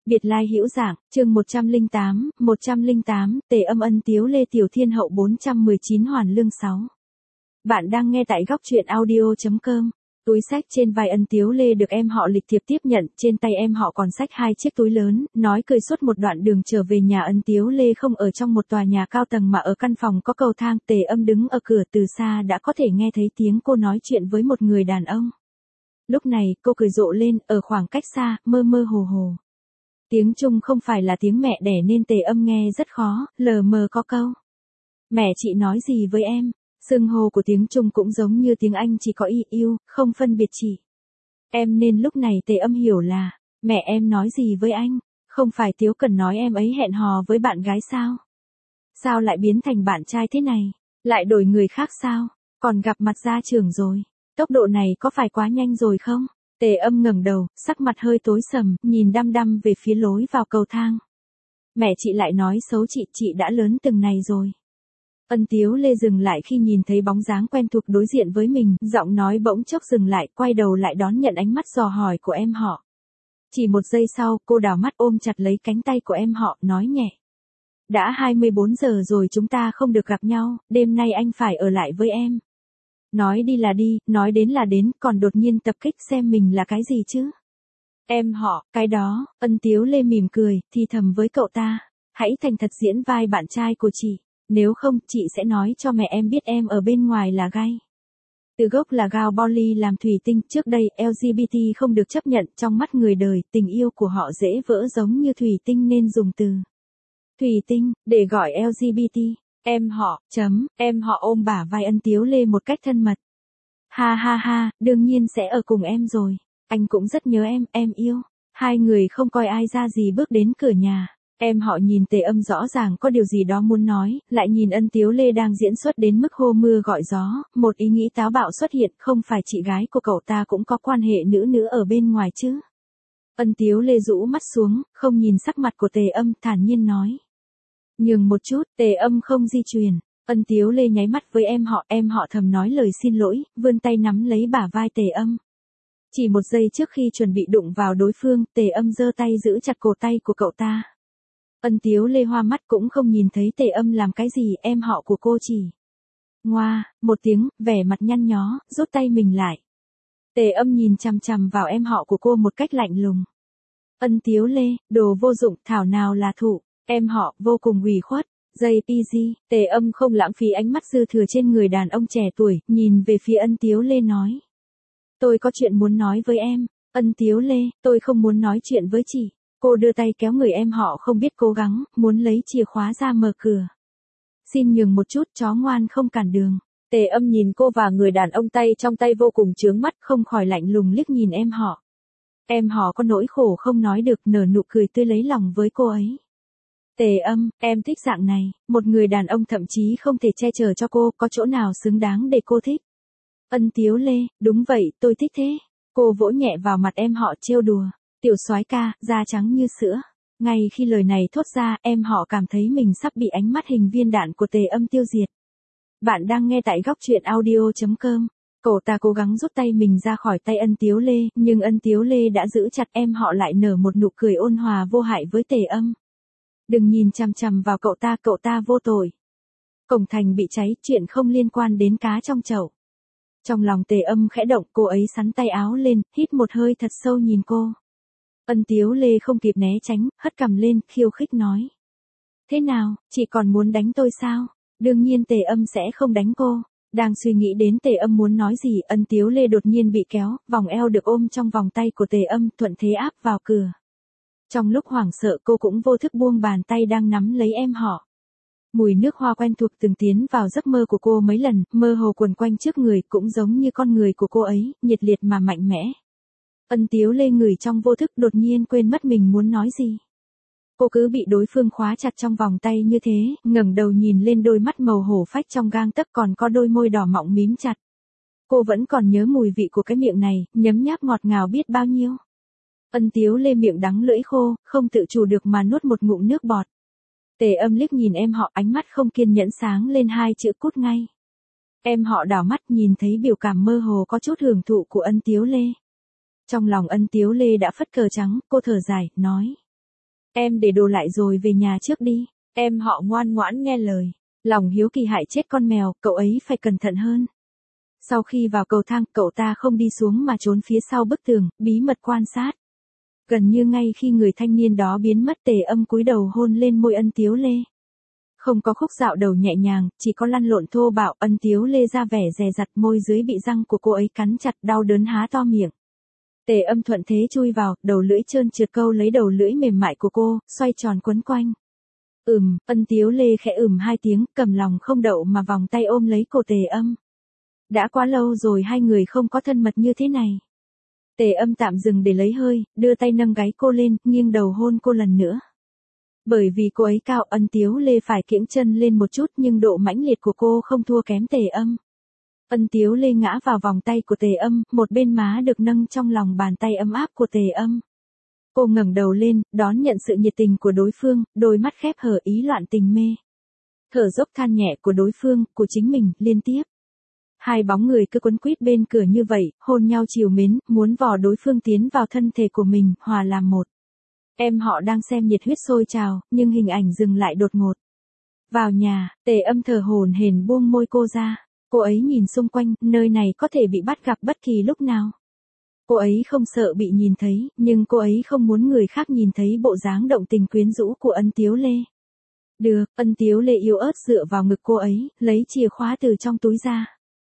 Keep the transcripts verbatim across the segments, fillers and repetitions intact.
Biệt lai hữu giảng, chương một trăm lẻ tám, một trăm lẻ tám, Tề Âm Ân Tiếu Lê Tiểu Thiên Hậu bốn trăm mười chín Hoàn Lương sáu. Bạn đang nghe tại góc truyện audio chấm com. Túi sách trên vai Ân Tiếu Lê được em họ lịch thiệp tiếp nhận, trên tay em họ còn xách hai chiếc túi lớn, nói cười suốt một đoạn đường trở về nhà. Ân Tiếu Lê không ở trong một tòa nhà cao tầng mà ở căn phòng có cầu thang. Tề Âm đứng ở cửa, từ xa đã có thể nghe thấy tiếng cô nói chuyện với một người đàn ông. Lúc này, cô cười rộ lên, ở khoảng cách xa, mơ mơ hồ hồ. Tiếng Trung không phải là tiếng mẹ đẻ nên Tề Âm nghe rất khó, lờ mờ có câu. Mẹ chị nói gì với em? Xưng hô của tiếng Trung cũng giống như tiếng Anh, chỉ có y yêu, không phân biệt chị. Em nên lúc này Tề Âm hiểu là, mẹ em nói gì với anh? Không phải Tiếu Cần nói em ấy hẹn hò với bạn gái sao? Sao lại biến thành bạn trai thế này? Lại đổi người khác sao? Còn gặp mặt gia trưởng rồi. Tốc độ này có phải quá nhanh rồi không? Tề Âm ngẩng đầu, sắc mặt hơi tối sầm, nhìn đăm đăm về phía lối vào cầu thang. Mẹ chị lại nói xấu chị, chị đã lớn từng này rồi. Ân Tiếu Lê dừng lại khi nhìn thấy bóng dáng quen thuộc đối diện với mình, giọng nói bỗng chốc dừng lại, quay đầu lại đón nhận ánh mắt dò hỏi của em họ. Chỉ một giây sau, cô đảo mắt ôm chặt lấy cánh tay của em họ, nói nhẹ. Đã hai mươi bốn giờ rồi chúng ta không được gặp nhau, đêm nay anh phải ở lại với em. Nói đi là đi, nói đến là đến, còn đột nhiên tập kích xem mình là cái gì chứ? Em họ, cái đó. Ân Tiếu Lê mỉm cười, thì thầm với cậu ta. Hãy thành thật diễn vai bạn trai của chị. Nếu không, chị sẽ nói cho mẹ em biết em ở bên ngoài là gay. Từ gốc là gao poly làm thủy tinh, trước đây L G B T không được chấp nhận trong mắt người đời, tình yêu của họ dễ vỡ giống như thủy tinh nên dùng từ thủy tinh để gọi L G B T. Em họ, chấm, em họ ôm bả vai Ân Tiếu Lê một cách thân mật. Ha ha ha, đương nhiên sẽ ở cùng em rồi. Anh cũng rất nhớ em, em yêu. Hai người không coi ai ra gì bước đến cửa nhà. Em họ nhìn Tề Âm rõ ràng có điều gì đó muốn nói, lại nhìn Ân Tiếu Lê đang diễn xuất đến mức hô mưa gọi gió, một ý nghĩ táo bạo xuất hiện, không phải chị gái của cậu ta cũng có quan hệ nữ nữ ở bên ngoài chứ. Ân Tiếu Lê rũ mắt xuống, không nhìn sắc mặt của Tề Âm, thản nhiên nói. Nhường một chút, Tề Âm không di chuyển. Ân Tiếu Lê nháy mắt với em họ, em họ thầm nói lời xin lỗi, vươn tay nắm lấy bả vai Tề Âm. Chỉ một giây trước khi chuẩn bị đụng vào đối phương, Tề Âm giơ tay giữ chặt cổ tay của cậu ta. Ân Tiếu Lê hoa mắt cũng không nhìn thấy Tề Âm làm cái gì, em họ của cô chỉ. Ngoa, một tiếng, vẻ mặt nhăn nhó, rút tay mình lại. Tề Âm nhìn chằm chằm vào em họ của cô một cách lạnh lùng. Ân Tiếu Lê, đồ vô dụng, thảo nào là thụ. Em họ, vô cùng ủy khuất. Dây pê giê, Tề Âm không lãng phí ánh mắt dư thừa trên người đàn ông trẻ tuổi, nhìn về phía Ân Tiếu Lê nói. Tôi có chuyện muốn nói với em. Ân Tiếu Lê, tôi không muốn nói chuyện với chị. Cô đưa tay kéo người em họ không biết cố gắng, muốn lấy chìa khóa ra mở cửa. Xin nhường một chút, chó ngoan không cản đường. Tề Âm nhìn cô và người đàn ông tay trong tay vô cùng chướng mắt, không khỏi lạnh lùng liếc nhìn em họ. Em họ có nỗi khổ không nói được, nở nụ cười tươi lấy lòng với cô ấy. Tề Âm, em thích dạng này, một người đàn ông thậm chí không thể che chở cho cô, có chỗ nào xứng đáng để cô thích. Ân Tiếu Lê, đúng vậy, tôi thích thế. Cô vỗ nhẹ vào mặt em họ trêu đùa. Tiểu soái ca, da trắng như sữa. Ngay khi lời này thốt ra, em họ cảm thấy mình sắp bị ánh mắt hình viên đạn của Tề Âm tiêu diệt. Bạn đang nghe tại góc truyện audio chấm com. Cậu ta cố gắng rút tay mình ra khỏi tay Ân Tiếu Lê, nhưng Ân Tiếu Lê đã giữ chặt em họ, lại nở một nụ cười ôn hòa vô hại với Tề Âm. Đừng nhìn chằm chằm vào cậu ta, cậu ta vô tội. Cổng thành bị cháy, chuyện không liên quan đến cá trong chậu. Trong lòng Tề Âm khẽ động, cô ấy xắn tay áo lên, hít một hơi thật sâu nhìn cô. Ân Tiếu Lê không kịp né tránh, hất cằm lên, khiêu khích nói. Thế nào, chị còn muốn đánh tôi sao? Đương nhiên Tề Âm sẽ không đánh cô. Đang suy nghĩ đến Tề Âm muốn nói gì, Ân Tiếu Lê đột nhiên bị kéo, vòng eo được ôm trong vòng tay của Tề Âm, thuận thế áp vào cửa. Trong lúc hoảng sợ, cô cũng vô thức buông bàn tay đang nắm lấy em họ. Mùi nước hoa quen thuộc từng tiến vào giấc mơ của cô mấy lần, mơ hồ quần quanh trước người, cũng giống như con người của cô ấy, nhiệt liệt mà mạnh mẽ. Ân Tiếu Lê ngửi trong vô thức, đột nhiên quên mất mình muốn nói gì. Cô cứ bị đối phương khóa chặt trong vòng tay như thế, ngẩng đầu nhìn lên đôi mắt màu hổ phách trong gang tấc, còn có đôi môi đỏ mọng mím chặt. Cô vẫn còn nhớ mùi vị của cái miệng này, nhấm nháp ngọt ngào biết bao nhiêu. Ân Tiếu Lê miệng đắng lưỡi khô, không tự chủ được mà nuốt một ngụm nước bọt. Tề Âm liếc nhìn em họ, ánh mắt không kiên nhẫn sáng lên hai chữ cút ngay. Em họ đảo mắt nhìn thấy biểu cảm mơ hồ có chút hưởng thụ của Ân Tiếu Lê. Trong lòng Ân Tiếu Lê đã phất cờ trắng, cô thở dài, nói. Em để đồ lại rồi về nhà trước đi. Em họ ngoan ngoãn nghe lời. Lòng hiếu kỳ hại chết con mèo, cậu ấy phải cẩn thận hơn. Sau khi vào cầu thang, cậu ta không đi xuống mà trốn phía sau bức tường, bí mật quan sát. Gần như ngay khi người thanh niên đó biến mất, Tề Âm cúi đầu hôn lên môi Ân Tiếu Lê. Không có khúc dạo đầu nhẹ nhàng, chỉ có lăn lộn thô bạo. Ân Tiếu Lê ra vẻ dè dặt, môi dưới bị răng của cô ấy cắn chặt, đau đớn há to miệng. Tề Âm thuận thế chui vào, đầu lưỡi trơn trượt câu lấy đầu lưỡi mềm mại của cô, xoay tròn quấn quanh. Ừm, Ân Tiếu Lê khẽ ừm hai tiếng, cầm lòng không đậu mà vòng tay ôm lấy cổ Tề Âm. Đã quá lâu rồi hai người không có thân mật như thế này. Tề Âm tạm dừng để lấy hơi, đưa tay nâng gáy cô lên, nghiêng đầu hôn cô lần nữa. Bởi vì cô ấy cao, Ân Tiếu Lê phải kiễng chân lên một chút, nhưng độ mãnh liệt của cô không thua kém Tề Âm. Ân Tiếu Lê ngã vào vòng tay của Tề Âm, một bên má được nâng trong lòng bàn tay ấm áp của Tề Âm. Cô ngẩng đầu lên, đón nhận sự nhiệt tình của đối phương, đôi mắt khép hờ ý loạn tình mê. Thở dốc than nhẹ của đối phương, của chính mình, liên tiếp. Hai bóng người cứ quấn quýt bên cửa như vậy, hôn nhau trìu mến, muốn vò đối phương tiến vào thân thể của mình, hòa làm một. Em họ đang xem nhiệt huyết sôi trào, nhưng hình ảnh dừng lại đột ngột. Vào nhà, Tề Âm thở hổn hển buông môi cô ra. Cô ấy nhìn xung quanh, nơi này có thể bị bắt gặp bất kỳ lúc nào. Cô ấy không sợ bị nhìn thấy, nhưng cô ấy không muốn người khác nhìn thấy bộ dáng động tình quyến rũ của Ân Tiếu Lê. Được, Ân Tiếu Lê yếu ớt dựa vào ngực cô ấy, lấy chìa khóa từ trong túi ra.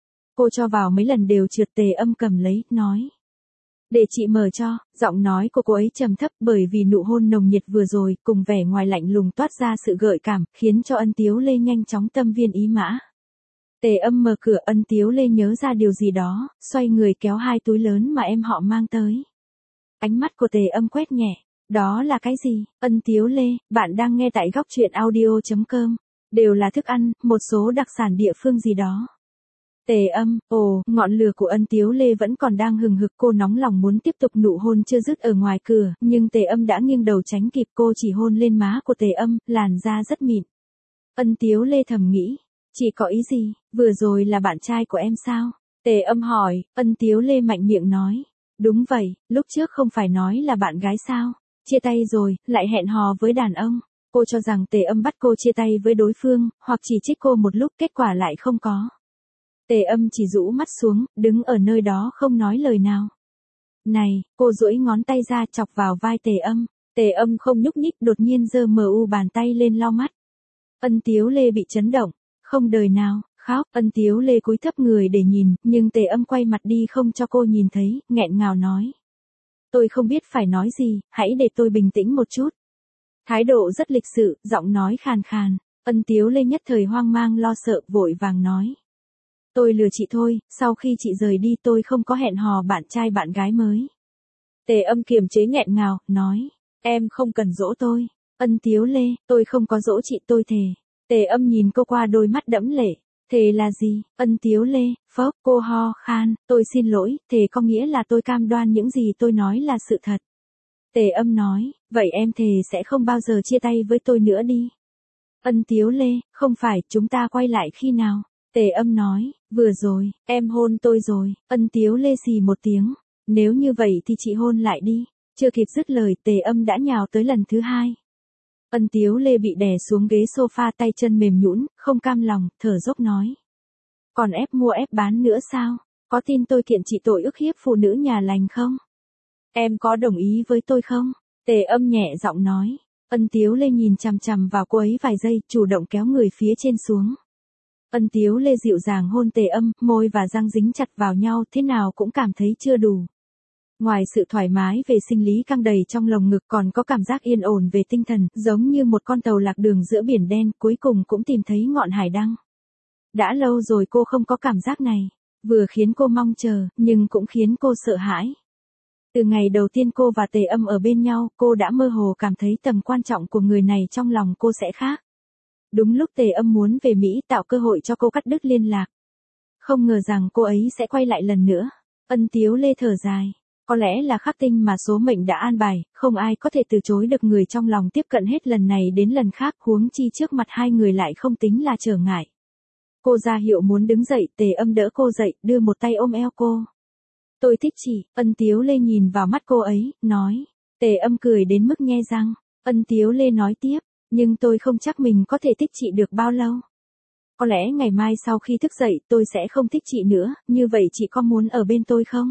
Cô cho vào mấy lần đều trượt. Tề Âm cầm lấy, nói. Để chị mở cho. Giọng nói của cô ấy trầm thấp, bởi vì nụ hôn nồng nhiệt vừa rồi, cùng vẻ ngoài lạnh lùng toát ra sự gợi cảm, khiến cho Ân Tiếu Lê nhanh chóng tâm viên ý mã. Tề Âm mở cửa. Ân Tiếu Lê nhớ ra điều gì đó, xoay người kéo hai túi lớn mà em họ mang tới. Ánh mắt của Tề Âm quét nhẹ. Đó là cái gì? Ân Tiếu Lê, bạn đang nghe tại góc truyện audio chấm com. Đều là thức ăn, một số đặc sản địa phương gì đó. Tề Âm, ồ, ngọn lửa của Ân Tiếu Lê vẫn còn đang hừng hực, cô nóng lòng muốn tiếp tục nụ hôn chưa dứt ở ngoài cửa, nhưng Tề Âm đã nghiêng đầu tránh kịp, cô chỉ hôn lên má của Tề Âm, làn da rất mịn. Ân Tiếu Lê thầm nghĩ, chị có ý gì, vừa rồi là bạn trai của em sao? Tề Âm hỏi. Ân Tiếu Lê mạnh miệng nói, đúng vậy, lúc trước không phải nói là bạn gái sao? Chia tay rồi, lại hẹn hò với đàn ông. Cô cho rằng Tề Âm bắt cô chia tay với đối phương, hoặc chỉ trích cô một lúc, kết quả lại không có. Tề Âm chỉ rũ mắt xuống, đứng ở nơi đó không nói lời nào. Này, cô duỗi ngón tay ra chọc vào vai Tề Âm. Tề Âm không nhúc nhích, đột nhiên giơ mờ u bàn tay lên lau mắt. Ân Tiếu Lê bị chấn động, không đời nào, khóc. Ân Tiếu Lê cúi thấp người để nhìn, nhưng Tề Âm quay mặt đi không cho cô nhìn thấy, nghẹn ngào nói. Tôi không biết phải nói gì, hãy để tôi bình tĩnh một chút. Thái độ rất lịch sự, giọng nói khàn khàn. Ân Tiếu Lê nhất thời hoang mang lo sợ, vội vàng nói. Tôi lừa chị thôi, sau khi chị rời đi tôi không có hẹn hò bạn trai bạn gái mới. Tề Âm kiềm chế nghẹn ngào, nói. Em không cần dỗ tôi. Ân Tiếu Lê, tôi không có dỗ chị, tôi thề. Tề Âm nhìn cô qua đôi mắt đẫm lệ. Thề là gì? Ân Tiếu Lê, phốc, cô ho khan, tôi xin lỗi, thề có nghĩa là tôi cam đoan những gì tôi nói là sự thật. Tề Âm nói, vậy em thề sẽ không bao giờ chia tay với tôi nữa đi. Ân Tiếu Lê, không phải, chúng ta quay lại khi nào? Tề Âm nói, vừa rồi, em hôn tôi rồi. Ân Tiếu Lê xì một tiếng. Nếu như vậy thì chị hôn lại đi. Chưa kịp dứt lời, Tề Âm đã nhào tới lần thứ hai. Ân Tiếu Lê bị đè xuống ghế sofa, tay chân mềm nhũn, không cam lòng, thở dốc nói. Còn ép mua ép bán nữa sao? Có tin tôi kiện chị tội ức hiếp phụ nữ nhà lành không? Em có đồng ý với tôi không? Tề Âm nhẹ giọng nói. Ân Tiếu Lê nhìn chằm chằm vào cô ấy vài giây, chủ động kéo người phía trên xuống. Ân Tiếu Lê dịu dàng hôn Tề Âm, môi và răng dính chặt vào nhau, thế nào cũng cảm thấy chưa đủ. Ngoài sự thoải mái về sinh lý căng đầy trong lồng ngực, còn có cảm giác yên ổn về tinh thần, giống như một con tàu lạc đường giữa biển đen, cuối cùng cũng tìm thấy ngọn hải đăng. Đã lâu rồi cô không có cảm giác này, vừa khiến cô mong chờ, nhưng cũng khiến cô sợ hãi. Từ ngày đầu tiên cô và Tề Âm ở bên nhau, cô đã mơ hồ cảm thấy tầm quan trọng của người này trong lòng cô sẽ khác. Đúng lúc Tề Âm muốn về Mỹ tạo cơ hội cho cô cắt đứt liên lạc. Không ngờ rằng cô ấy sẽ quay lại lần nữa. Ân Tiếu Lê thở dài. Có lẽ là khắc tinh mà số mệnh đã an bài, không ai có thể từ chối được người trong lòng tiếp cận hết lần này đến lần khác, huống chi trước mặt hai người lại không tính là trở ngại. Cô ra hiệu muốn đứng dậy, Tề Âm đỡ cô dậy, đưa một tay ôm eo cô. Tôi thích chị. Ân Tiếu Lê nhìn vào mắt cô ấy, nói. Tề Âm cười đến mức nhe răng. Ân Tiếu Lê nói tiếp, nhưng tôi không chắc mình có thể thích chị được bao lâu. Có lẽ ngày mai sau khi thức dậy tôi sẽ không thích chị nữa, như vậy chị có muốn ở bên tôi không?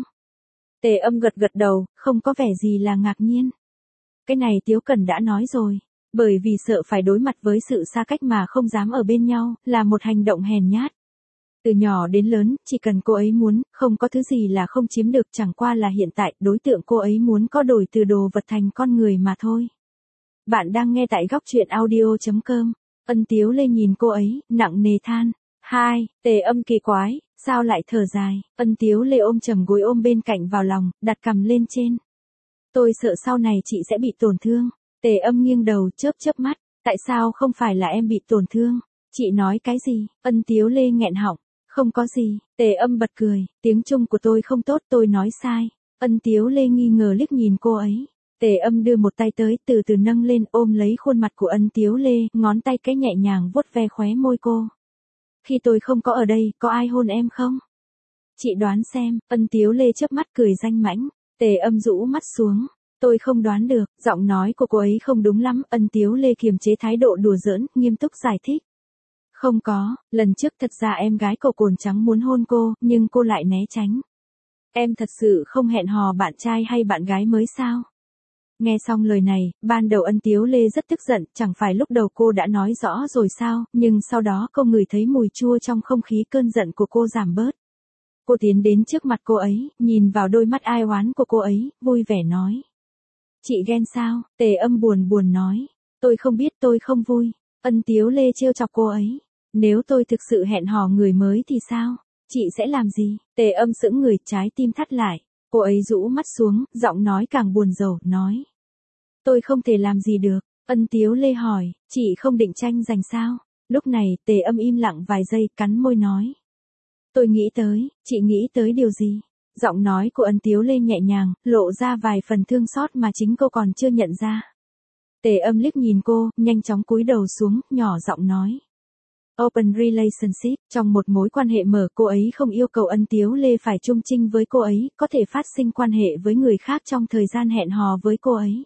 Tề Âm gật gật đầu, không có vẻ gì là ngạc nhiên. Cái này Tiếu Cẩn đã nói rồi, bởi vì sợ phải đối mặt với sự xa cách mà không dám ở bên nhau, là một hành động hèn nhát. Từ nhỏ đến lớn, chỉ cần cô ấy muốn, không có thứ gì là không chiếm được, chẳng qua là hiện tại đối tượng cô ấy muốn có đổi từ đồ vật thành con người mà thôi. Bạn đang nghe tại góc truyện audio chấm com. Ân Tiếu Lê nhìn cô ấy, nặng nề than. Hai, Tề Âm kỳ quái, sao lại thở dài? Ân Tiếu Lê ôm chầm gối ôm bên cạnh vào lòng, đặt cằm lên trên. Tôi sợ sau này chị sẽ bị tổn thương. Tề Âm nghiêng đầu chớp chớp mắt. Tại sao không phải là em bị tổn thương? Chị nói cái gì? Ân Tiếu Lê nghẹn họng. Không có gì. Tề Âm bật cười. Tiếng Trung của tôi không tốt, tôi nói sai. Ân Tiếu Lê nghi ngờ liếc nhìn cô ấy. Tề Âm đưa một tay tới, từ từ nâng lên, ôm lấy khuôn mặt của Ân Tiếu Lê, ngón tay cái nhẹ nhàng vuốt ve khóe môi cô. Khi tôi không có ở đây, có ai hôn em không? Chị đoán xem. Ân Tiếu Lê chớp mắt cười danh mãnh. Tề Âm rũ mắt xuống. Tôi không đoán được. Giọng nói của cô ấy không đúng lắm. Ân Tiếu Lê kiềm chế thái độ đùa giỡn, nghiêm túc giải thích. Không có, lần trước thật ra em gái cậu Cồn Trắng muốn hôn cô, nhưng cô lại né tránh. Em thật sự không hẹn hò bạn trai hay bạn gái mới sao? Nghe xong lời này, ban đầu Ân Tiếu Lê rất tức giận, chẳng phải lúc đầu cô đã nói rõ rồi sao, nhưng sau đó cô ngửi thấy mùi chua trong không khí, cơn giận của cô giảm bớt. Cô tiến đến trước mặt cô ấy, nhìn vào đôi mắt ai oán của cô ấy, vui vẻ nói. Chị ghen sao? Tề Âm buồn buồn nói. Tôi không biết, tôi không vui. Ân Tiếu Lê trêu chọc cô ấy. Nếu tôi thực sự hẹn hò người mới thì sao? Chị sẽ làm gì? Tề Âm sững người, trái tim thắt lại. Cô ấy rũ mắt xuống, giọng nói càng buồn rầu, nói. Tôi không thể làm gì được. Ân Tiếu Lê hỏi, chị không định tranh giành sao? Lúc này, Tề Âm im lặng vài giây, cắn môi nói. Tôi nghĩ tới, chị nghĩ tới điều gì? Giọng nói của Ân Tiếu Lê nhẹ nhàng, lộ ra vài phần thương xót mà chính cô còn chưa nhận ra. Tề Âm liếc nhìn cô, nhanh chóng cúi đầu xuống, nhỏ giọng nói. Open relationship, trong một mối quan hệ mở, cô ấy không yêu cầu Ân Tiếu Lê phải chung trinh với cô ấy, có thể phát sinh quan hệ với người khác trong thời gian hẹn hò với cô ấy.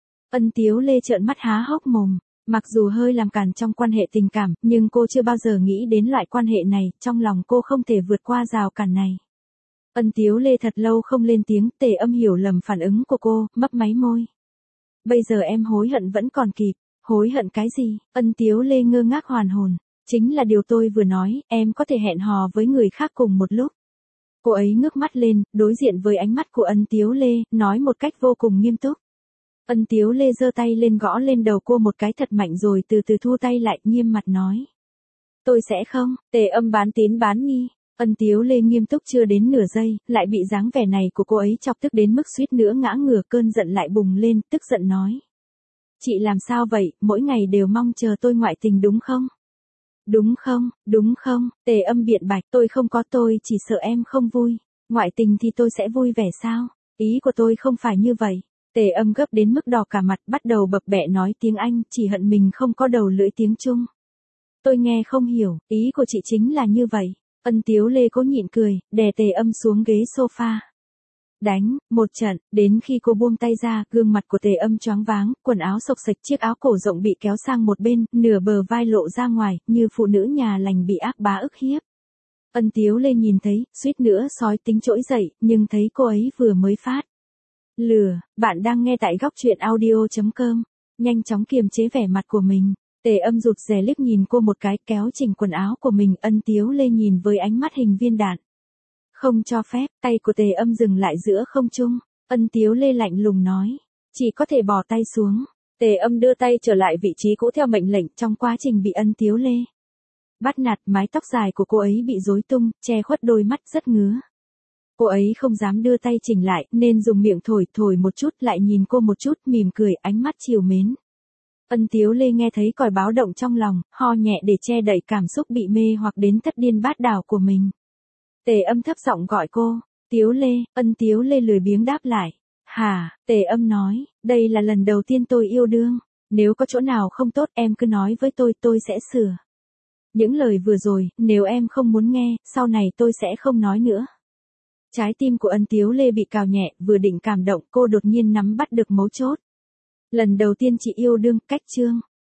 Ân Tiếu Lê trợn mắt há hốc mồm, mặc dù hơi làm cản trong quan hệ tình cảm, nhưng cô chưa bao giờ nghĩ đến loại quan hệ này, trong lòng cô không thể vượt qua rào cản này. Ân Tiếu Lê thật lâu không lên tiếng, Tề Âm hiểu lầm phản ứng của cô, mấp máy môi. Bây giờ em hối hận vẫn còn kịp. Hối hận cái gì? Ân Tiếu Lê ngơ ngác hoàn hồn. Chính là điều tôi vừa nói, em có thể hẹn hò với người khác cùng một lúc. Cô ấy ngước mắt lên, đối diện với ánh mắt của Ân Tiếu Lê, nói một cách vô cùng nghiêm túc. Ân Tiếu Lê giơ tay lên gõ lên đầu cô một cái thật mạnh rồi từ từ thu tay lại, nghiêm mặt nói. Tôi sẽ không. Tề Âm bán tín bán nghi. Ân Tiếu Lê nghiêm túc chưa đến nửa giây, lại bị dáng vẻ này của cô ấy chọc tức đến mức suýt nữa ngã ngửa, cơn giận lại bùng lên, tức giận nói. Chị làm sao vậy, mỗi ngày đều mong chờ tôi ngoại tình đúng không? Đúng không, đúng không? Tề Âm biện bạch, tôi không có, tôi chỉ sợ em không vui. Ngoại tình thì tôi sẽ vui vẻ sao? Ý của tôi không phải như vậy. Tề Âm gấp đến mức đỏ cả mặt, bắt đầu bập bẹ nói tiếng Anh, chỉ hận mình không có đầu lưỡi tiếng Trung. Tôi nghe không hiểu, ý của chị chính là như vậy. Ân Tiếu Lê cố nhịn cười, đè Tề Âm xuống ghế sofa. Đánh, một trận, đến khi cô buông tay ra, gương mặt của Tề Âm choáng váng, quần áo xộc xệch, chiếc áo cổ rộng bị kéo sang một bên, nửa bờ vai lộ ra ngoài, như phụ nữ nhà lành bị ác bá ức hiếp. Ân Tiếu Lê nhìn thấy, suýt nữa sói tính trỗi dậy, nhưng thấy cô ấy vừa mới phát lừa. Bạn đang nghe tại góc truyện audio chấm com. Nhanh chóng kiềm chế vẻ mặt của mình. Tề Âm rụt rè liếc nhìn cô một cái, kéo chỉnh quần áo của mình. Ân Tiếu Lê nhìn với ánh mắt hình viên đạn. Không cho phép. Tay của Tề Âm dừng lại giữa không trung. Ân Tiếu Lê lạnh lùng nói. Chỉ có thể bỏ tay xuống. Tề Âm đưa tay trở lại vị trí cũ theo mệnh lệnh. Trong quá trình bị Ân Tiếu Lê bắt nạt, mái tóc dài của cô ấy bị rối tung, che khuất đôi mắt rất ngứa. Cô ấy không dám đưa tay chỉnh lại, nên dùng miệng thổi, thổi một chút, lại nhìn cô một chút, mỉm cười, ánh mắt trìu mến. Ân Tiếu Lê nghe thấy còi báo động trong lòng, ho nhẹ để che đậy cảm xúc bị mê hoặc đến thất điên bát đảo của mình. Tề Âm thấp giọng gọi cô. Tiếu Lê. Ân Tiếu Lê lười biếng đáp lại. Hả? Tề Âm nói, đây là lần đầu tiên tôi yêu đương. Nếu có chỗ nào không tốt em cứ nói với tôi, tôi sẽ sửa. Những lời vừa rồi, nếu em không muốn nghe, sau này tôi sẽ không nói nữa. Trái tim của Ân Tiếu Lê bị cào nhẹ, vừa định cảm động, cô đột nhiên nắm bắt được mấu chốt. Lần đầu tiên chị yêu đương, cách chương.